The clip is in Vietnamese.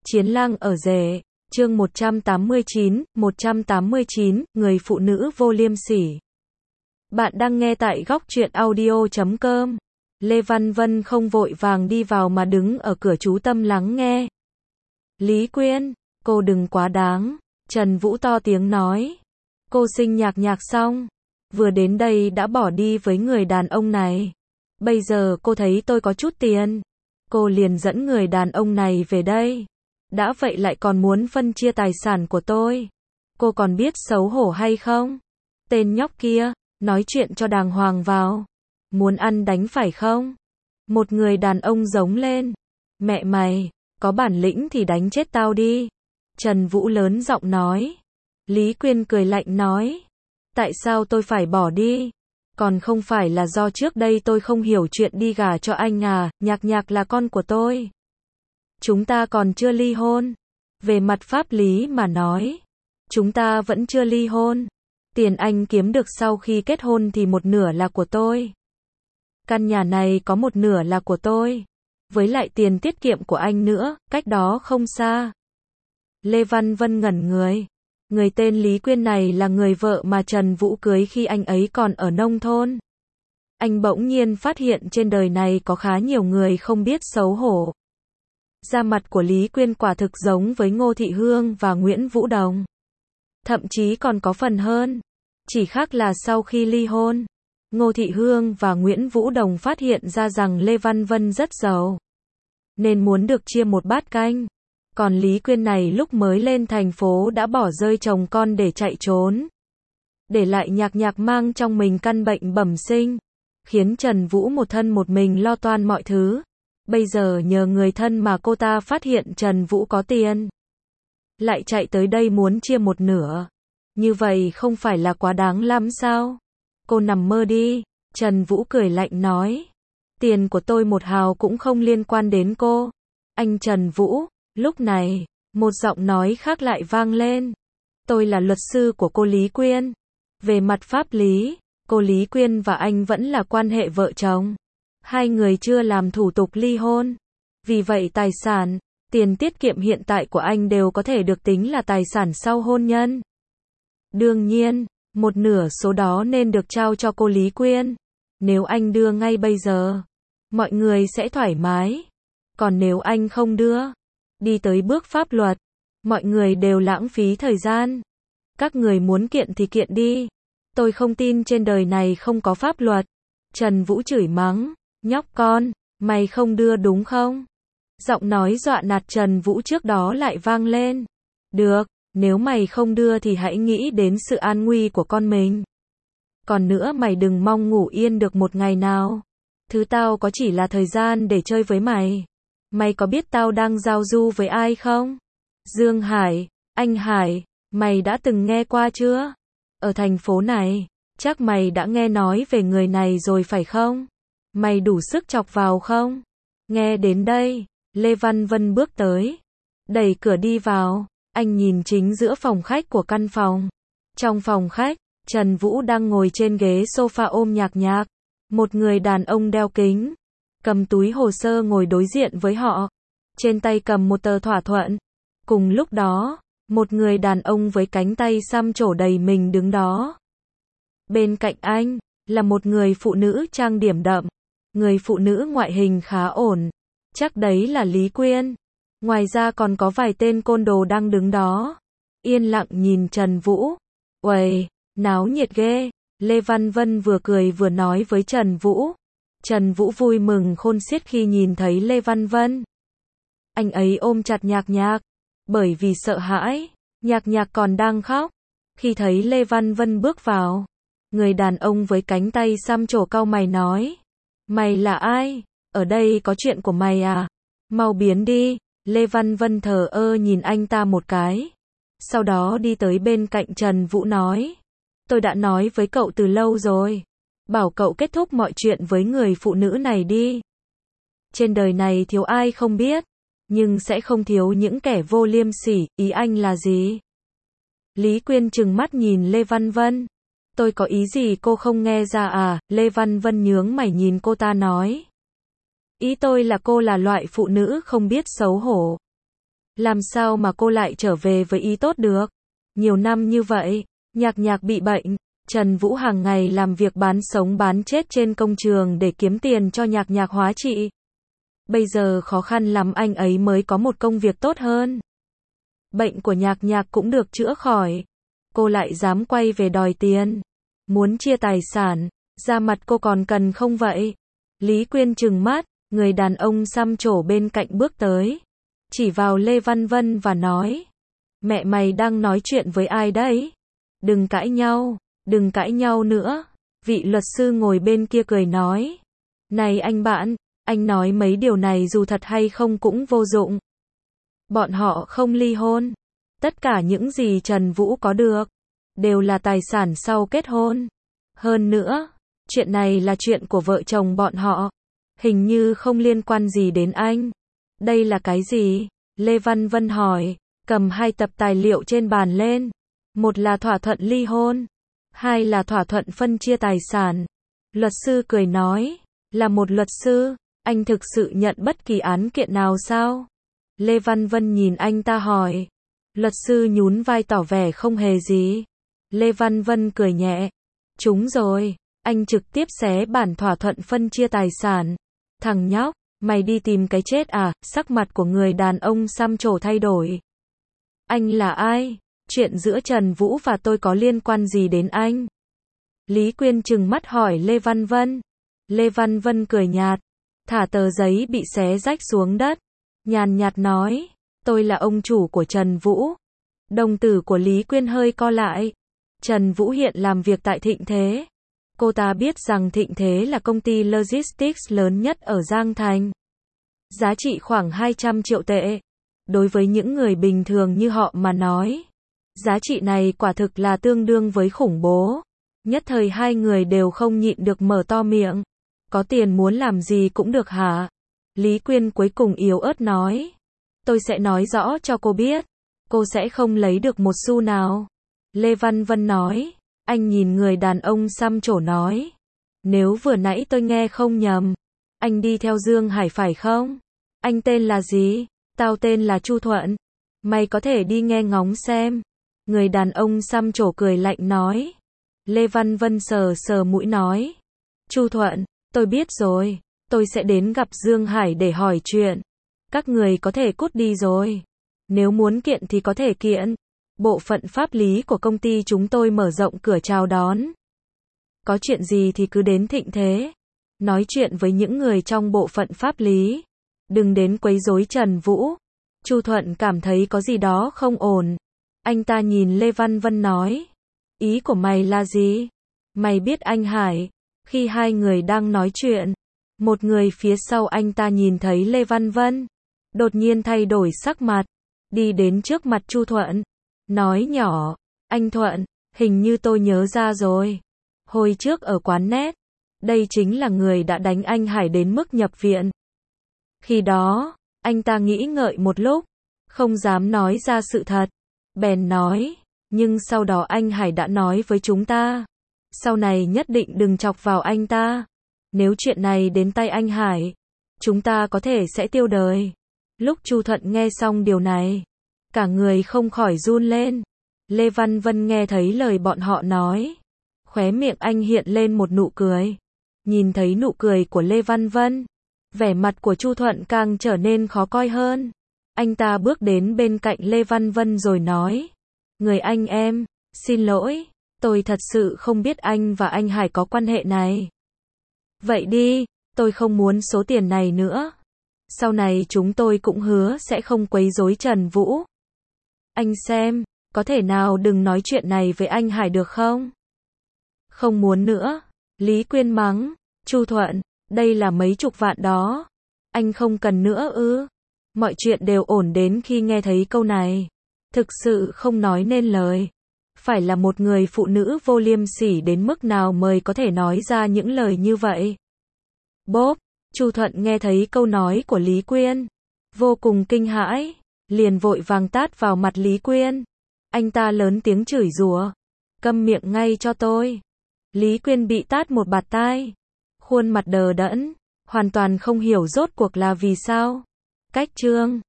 Chiến lang ở rể, chương 189, người phụ nữ vô liêm sỉ. Bạn đang nghe tại góc truyện audio.com. Lê Văn Vân không vội vàng đi vào mà đứng ở cửa chú tâm lắng nghe. Lý Quyên, cô đừng quá đáng, Trần Vũ to tiếng nói. Cô sinh nhạc nhạc xong, vừa đến đây đã bỏ đi với người đàn ông này. Bây giờ cô thấy tôi có chút tiền, cô liền dẫn người đàn ông này về đây. Đã vậy lại còn muốn phân chia tài sản của tôi. Cô còn biết xấu hổ hay không? Tên nhóc kia, nói chuyện cho đàng hoàng vào. Muốn ăn đánh phải không? Một người đàn ông giống lên. Mẹ mày, có bản lĩnh thì đánh chết tao đi. Trần Vũ lớn giọng nói. Lý Quyên cười lạnh nói. Tại sao tôi phải bỏ đi? Còn không phải là do trước đây tôi không hiểu chuyện đi gả cho anh à, Nhạc Nhạc là con của tôi. Chúng ta còn chưa ly hôn. Về mặt pháp lý mà nói, chúng ta vẫn chưa ly hôn. Tiền anh kiếm được sau khi kết hôn thì một nửa là của tôi. Căn nhà này có một nửa là của tôi. Với lại tiền tiết kiệm của anh nữa, cách đó không xa. Lê Văn Vân ngẩn người. Người tên Lý Quyên này là người vợ mà Trần Vũ cưới khi anh ấy còn ở nông thôn. Anh bỗng nhiên phát hiện trên đời này có khá nhiều người không biết xấu hổ. Da mặt của Lý Quyên quả thực giống với Ngô Thị Hương và Nguyễn Vũ Đồng. Thậm chí còn có phần hơn. Chỉ khác là sau khi ly hôn, Ngô Thị Hương và Nguyễn Vũ Đồng phát hiện ra rằng Lê Văn Vân rất giàu, nên muốn được chia một bát canh. Còn Lý Quyên này lúc mới lên thành phố đã bỏ rơi chồng con để chạy trốn. Để lại Nhạc Nhạc mang trong mình căn bệnh bẩm sinh, khiến Trần Vũ một thân một mình lo toan mọi thứ. Bây giờ nhờ người thân mà cô ta phát hiện Trần Vũ có tiền, lại chạy tới đây muốn chia một nửa. Như vậy không phải là quá đáng lắm sao? Cô nằm mơ đi, Trần Vũ cười lạnh nói. Tiền của tôi một hào cũng không liên quan đến cô. Anh Trần Vũ, lúc này, một giọng nói khác lại vang lên. Tôi là luật sư của cô Lý Quyên. Về mặt pháp lý, cô Lý Quyên và anh vẫn là quan hệ vợ chồng. Hai người chưa làm thủ tục ly hôn. Vì vậy tài sản, tiền tiết kiệm hiện tại của anh đều có thể được tính là tài sản sau hôn nhân. Đương nhiên, một nửa số đó nên được trao cho cô Lý Quyên. Nếu anh đưa ngay bây giờ, mọi người sẽ thoải mái. Còn nếu anh không đưa, đi tới bước pháp luật, mọi người đều lãng phí thời gian. Các người muốn kiện thì kiện đi. Tôi không tin trên đời này không có pháp luật. Trần Vũ chửi mắng. Nhóc con, mày không đưa đúng không? Giọng nói dọa nạt Trần Vũ trước đó lại vang lên. Được, nếu mày không đưa thì hãy nghĩ đến sự an nguy của con mình. Còn nữa mày đừng mong ngủ yên được một ngày nào. Thứ tao có chỉ là thời gian để chơi với mày. Mày có biết tao đang giao du với ai không? Dương Hải, anh Hải, mày đã từng nghe qua chưa? Ở thành phố này, chắc mày đã nghe nói về người này rồi phải không? Mày đủ sức chọc vào không? Nghe đến đây, Lê Văn Vân bước tới, đẩy cửa đi vào. Anh nhìn chính giữa phòng khách của căn phòng. Trong phòng khách, Trần Vũ đang ngồi trên ghế sofa ôm Nhạc Nhạc. Một người đàn ông đeo kính, cầm túi hồ sơ ngồi đối diện với họ. Trên tay cầm một tờ thỏa thuận. Cùng lúc đó, một người đàn ông với cánh tay xăm trổ đầy mình đứng đó. Bên cạnh anh, là một người phụ nữ trang điểm đậm. Người phụ nữ ngoại hình khá ổn. Chắc đấy là Lý Quyên. Ngoài ra còn có vài tên côn đồ đang đứng đó. Yên lặng nhìn Trần Vũ. Uầy, náo nhiệt ghê. Lê Văn Vân vừa cười vừa nói với Trần Vũ. Trần Vũ vui mừng khôn xiết khi nhìn thấy Lê Văn Vân. Anh ấy ôm chặt Nhạc Nhạc. Bởi vì sợ hãi, Nhạc Nhạc còn đang khóc. Khi thấy Lê Văn Vân bước vào, người đàn ông với cánh tay xăm trổ cau mày nói. Mày là ai? Ở đây có chuyện của mày à? Mau biến đi. Lê Văn Vân thờ ơ nhìn anh ta một cái. Sau đó đi tới bên cạnh Trần Vũ nói. Tôi đã nói với cậu từ lâu rồi. Bảo cậu kết thúc mọi chuyện với người phụ nữ này đi. Trên đời này thiếu ai không biết. Nhưng sẽ không thiếu những kẻ vô liêm sỉ. Ý anh là gì? Lý Quyên trừng mắt nhìn Lê Văn Vân. Tôi có ý gì cô không nghe ra à? Lê Văn Vân nhướng mày nhìn cô ta nói. Ý tôi là cô là loại phụ nữ không biết xấu hổ. Làm sao mà cô lại trở về với ý tốt được? Nhiều năm như vậy, Nhạc Nhạc bị bệnh, Trần Vũ hàng ngày làm việc bán sống bán chết trên công trường để kiếm tiền cho Nhạc Nhạc hóa trị. Bây giờ khó khăn lắm anh ấy mới có một công việc tốt hơn. Bệnh của Nhạc Nhạc cũng được chữa khỏi. Cô lại dám quay về đòi tiền. Muốn chia tài sản, da mặt cô còn cần không vậy? Lý Quyên trừng mắt, người đàn ông xăm trổ bên cạnh bước tới. Chỉ vào Lê Văn Vân và nói. Mẹ mày đang nói chuyện với ai đấy? Đừng cãi nhau nữa. Vị luật sư ngồi bên kia cười nói. Này anh bạn, anh nói mấy điều này dù thật hay không cũng vô dụng. Bọn họ không ly hôn. Tất cả những gì Trần Vũ có được, đều là tài sản sau kết hôn. Hơn nữa, chuyện này là chuyện của vợ chồng bọn họ. Hình như không liên quan gì đến anh. Đây là cái gì? Lê Văn Vân hỏi, cầm 2 tập tài liệu trên bàn lên. Một là thỏa thuận ly hôn, 2 là thỏa thuận phân chia tài sản. Luật sư cười nói, là một luật sư, anh thực sự nhận bất kỳ án kiện nào sao? Lê Văn Vân nhìn anh ta hỏi. Luật sư nhún vai tỏ vẻ không hề gì. Lê Văn Vân cười nhẹ. Trúng rồi, anh trực tiếp xé bản thỏa thuận phân chia tài sản. Thằng nhóc, mày đi tìm cái chết à? Sắc mặt của người đàn ông xăm trổ thay đổi. Anh là ai? Chuyện giữa Trần Vũ và tôi có liên quan gì đến anh? Lý Quyên trừng mắt hỏi Lê Văn Vân. Lê Văn Vân cười nhạt, thả tờ giấy bị xé rách xuống đất. Nhàn nhạt nói, tôi là ông chủ của Trần Vũ. Đồng tử của Lý Quyên hơi co lại. Trần Vũ hiện làm việc tại Thịnh Thế. Cô ta biết rằng Thịnh Thế là công ty logistics lớn nhất ở Giang Thành. Giá trị khoảng 200 triệu tệ. Đối với những người bình thường như họ mà nói, giá trị này quả thực là tương đương với khủng bố. Nhất thời hai người đều không nhịn được mở to miệng. Có tiền muốn làm gì cũng được hả? Lý Quyên cuối cùng yếu ớt nói. Tôi sẽ nói rõ cho cô biết. Cô sẽ không lấy được một xu nào. Lê Văn Vân nói. Anh nhìn người đàn ông xăm trổ nói. Nếu vừa nãy tôi nghe không nhầm, anh đi theo Dương Hải phải không? Anh tên là gì? Tao tên là Chu Thuận. Mày có thể đi nghe ngóng xem. Người đàn ông xăm trổ cười lạnh nói. Lê Văn Vân sờ sờ mũi nói. Chu Thuận, tôi biết rồi. Tôi sẽ đến gặp Dương Hải để hỏi chuyện. Các người có thể cút đi rồi. Nếu muốn kiện thì có thể kiện. Bộ phận pháp lý của công ty chúng tôi mở rộng cửa chào đón. Có chuyện gì thì cứ đến Thịnh Thế. Nói chuyện với những người trong bộ phận pháp lý. Đừng đến quấy rối Trần Vũ. Chu Thuận cảm thấy có gì đó không ổn. Anh ta nhìn Lê Văn Vân nói. Ý của mày là gì? Mày biết anh Hải. Khi hai người đang nói chuyện, một người phía sau anh ta nhìn thấy Lê Văn Vân. Đột nhiên thay đổi sắc mặt. Đi đến trước mặt Chu Thuận. Nói nhỏ. Anh Thuận, hình như tôi nhớ ra rồi. Hồi trước ở quán net. Đây chính là người đã đánh anh Hải đến mức nhập viện. Khi đó, anh ta nghĩ ngợi một lúc. Không dám nói ra sự thật. Bèn nói. Nhưng sau đó anh Hải đã nói với chúng ta. Sau này nhất định đừng chọc vào anh ta. Nếu chuyện này đến tay anh Hải, chúng ta có thể sẽ tiêu đời. Lúc Chu Thuận nghe xong điều này, cả người không khỏi run lên. Lê Văn Vân nghe thấy lời bọn họ nói. Khóe miệng anh hiện lên một nụ cười. Nhìn thấy nụ cười của Lê Văn Vân, vẻ mặt của Chu Thuận càng trở nên khó coi hơn. Anh ta bước đến bên cạnh Lê Văn Vân rồi nói. Người anh em, xin lỗi, tôi thật sự không biết anh và anh Hải có quan hệ này. Vậy đi, tôi không muốn số tiền này nữa. Sau này chúng tôi cũng hứa sẽ không quấy rối Trần Vũ. Anh xem, có thể nào đừng nói chuyện này với anh Hải được không? Không muốn nữa. Lý Quyên mắng. Chu Thuận, đây là mấy chục vạn đó. Anh không cần nữa ư? Mọi chuyện đều ổn đến khi nghe thấy câu này. Thực sự không nói nên lời. Phải là một người phụ nữ vô liêm sỉ đến mức nào mới có thể nói ra những lời như vậy. Bốp, Chu Thuận nghe thấy câu nói của Lý Quyên. Vô cùng kinh hãi. Liền vội vàng tát vào mặt Lý Quyên. Anh ta lớn tiếng chửi rủa. Câm miệng ngay cho tôi. Lý Quyên bị tát một bạt tai. Khuôn mặt đờ đẫn. Hoàn toàn không hiểu rốt cuộc là vì sao. Cách chương.